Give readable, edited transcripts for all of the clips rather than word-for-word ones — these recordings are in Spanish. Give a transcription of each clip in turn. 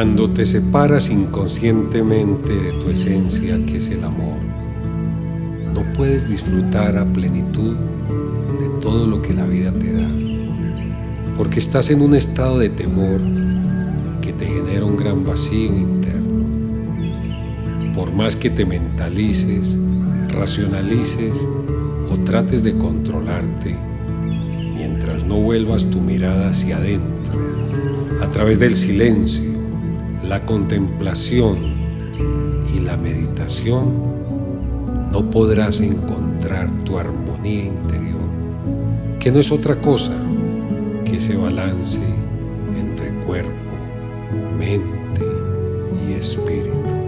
Cuando te separas inconscientemente de tu esencia, que es el amor, no puedes disfrutar a plenitud de todo lo que la vida te da, porque estás en un estado de temor que te genera un gran vacío interno. Por más que te mentalices, racionalices o trates de controlarte, mientras no vuelvas tu mirada hacia adentro, a través del silencio, la contemplación y la meditación, no podrás encontrar tu armonía interior, que no es otra cosa que ese balance entre cuerpo, mente y espíritu.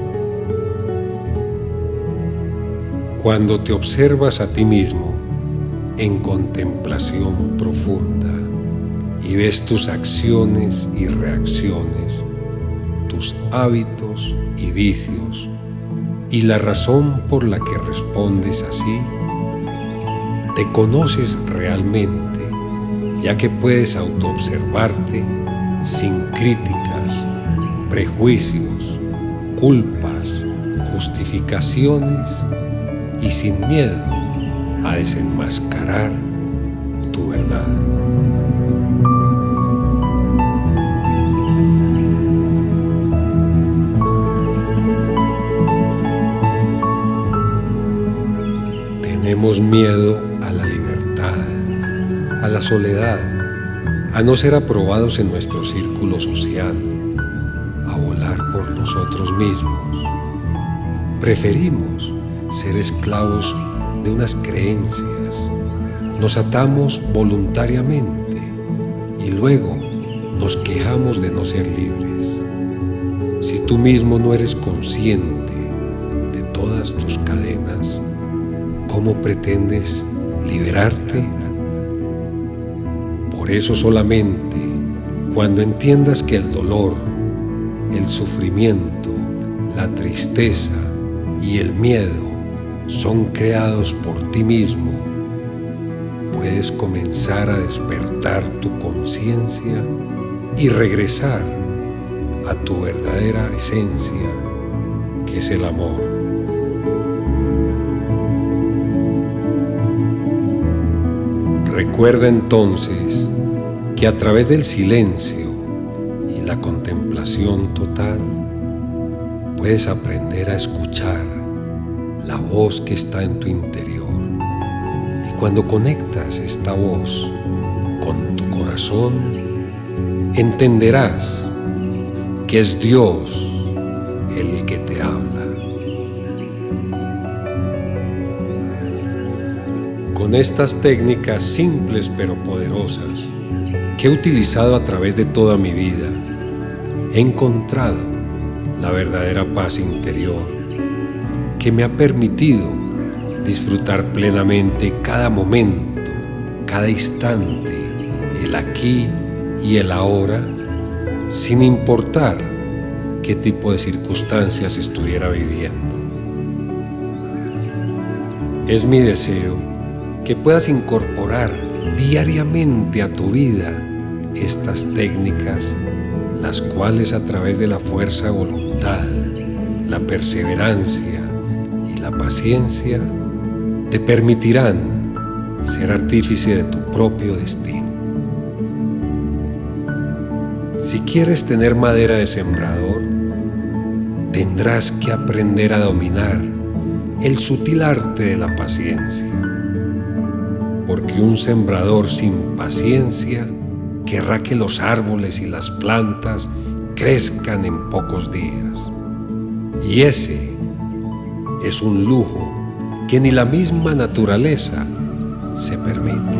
Cuando te observas a ti mismo en contemplación profunda y ves tus acciones y reacciones, tus hábitos y vicios, y la razón por la que respondes así, te conoces realmente, ya que puedes autoobservarte sin críticas, prejuicios, culpas, justificaciones y sin miedo a desenmascarar tu verdad. Tenemos miedo a la libertad, a la soledad, a no ser aprobados en nuestro círculo social, a volar por nosotros mismos. Preferimos ser esclavos de unas creencias, nos atamos voluntariamente y luego nos quejamos de no ser libres. Si tú mismo no eres consciente de todas tus cadenas, ¿cómo pretendes liberarte? Por eso solamente cuando entiendas que el dolor, el sufrimiento, la tristeza y el miedo son creados por ti mismo, puedes comenzar a despertar tu conciencia y regresar a tu verdadera esencia, que es el amor. Recuerda entonces que a través del silencio y la contemplación total puedes aprender a escuchar la voz que está en tu interior. Y cuando conectas esta voz con tu corazón, entenderás que es Dios el que te habla. Con estas técnicas simples pero poderosas que he utilizado a través de toda mi vida, he encontrado la verdadera paz interior que me ha permitido disfrutar plenamente cada momento, cada instante, el aquí y el ahora, sin importar qué tipo de circunstancias estuviera viviendo. Es mi deseo que puedas incorporar diariamente a tu vida estas técnicas, las cuales a través de la fuerza de voluntad, la perseverancia y la paciencia te permitirán ser artífice de tu propio destino. Si quieres tener madera de sembrador, tendrás que aprender a dominar el sutil arte de la paciencia, porque un sembrador sin paciencia querrá que los árboles y las plantas crezcan en pocos días. Y ese es un lujo que ni la misma naturaleza se permite.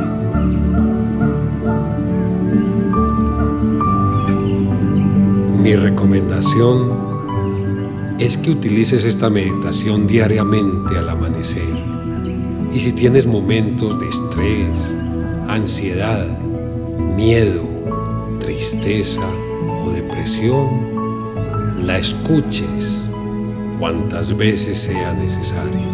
Mi recomendación es que utilices esta meditación diariamente al amanecer. Y si tienes momentos de estrés, ansiedad, miedo, tristeza o depresión, la escuches cuantas veces sea necesario.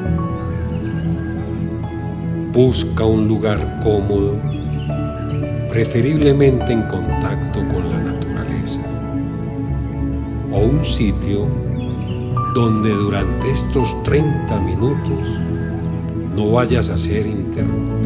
Busca un lugar cómodo, preferiblemente en contacto con la naturaleza, o un sitio donde durante estos 30 minutos no vayas a ser interrumpido.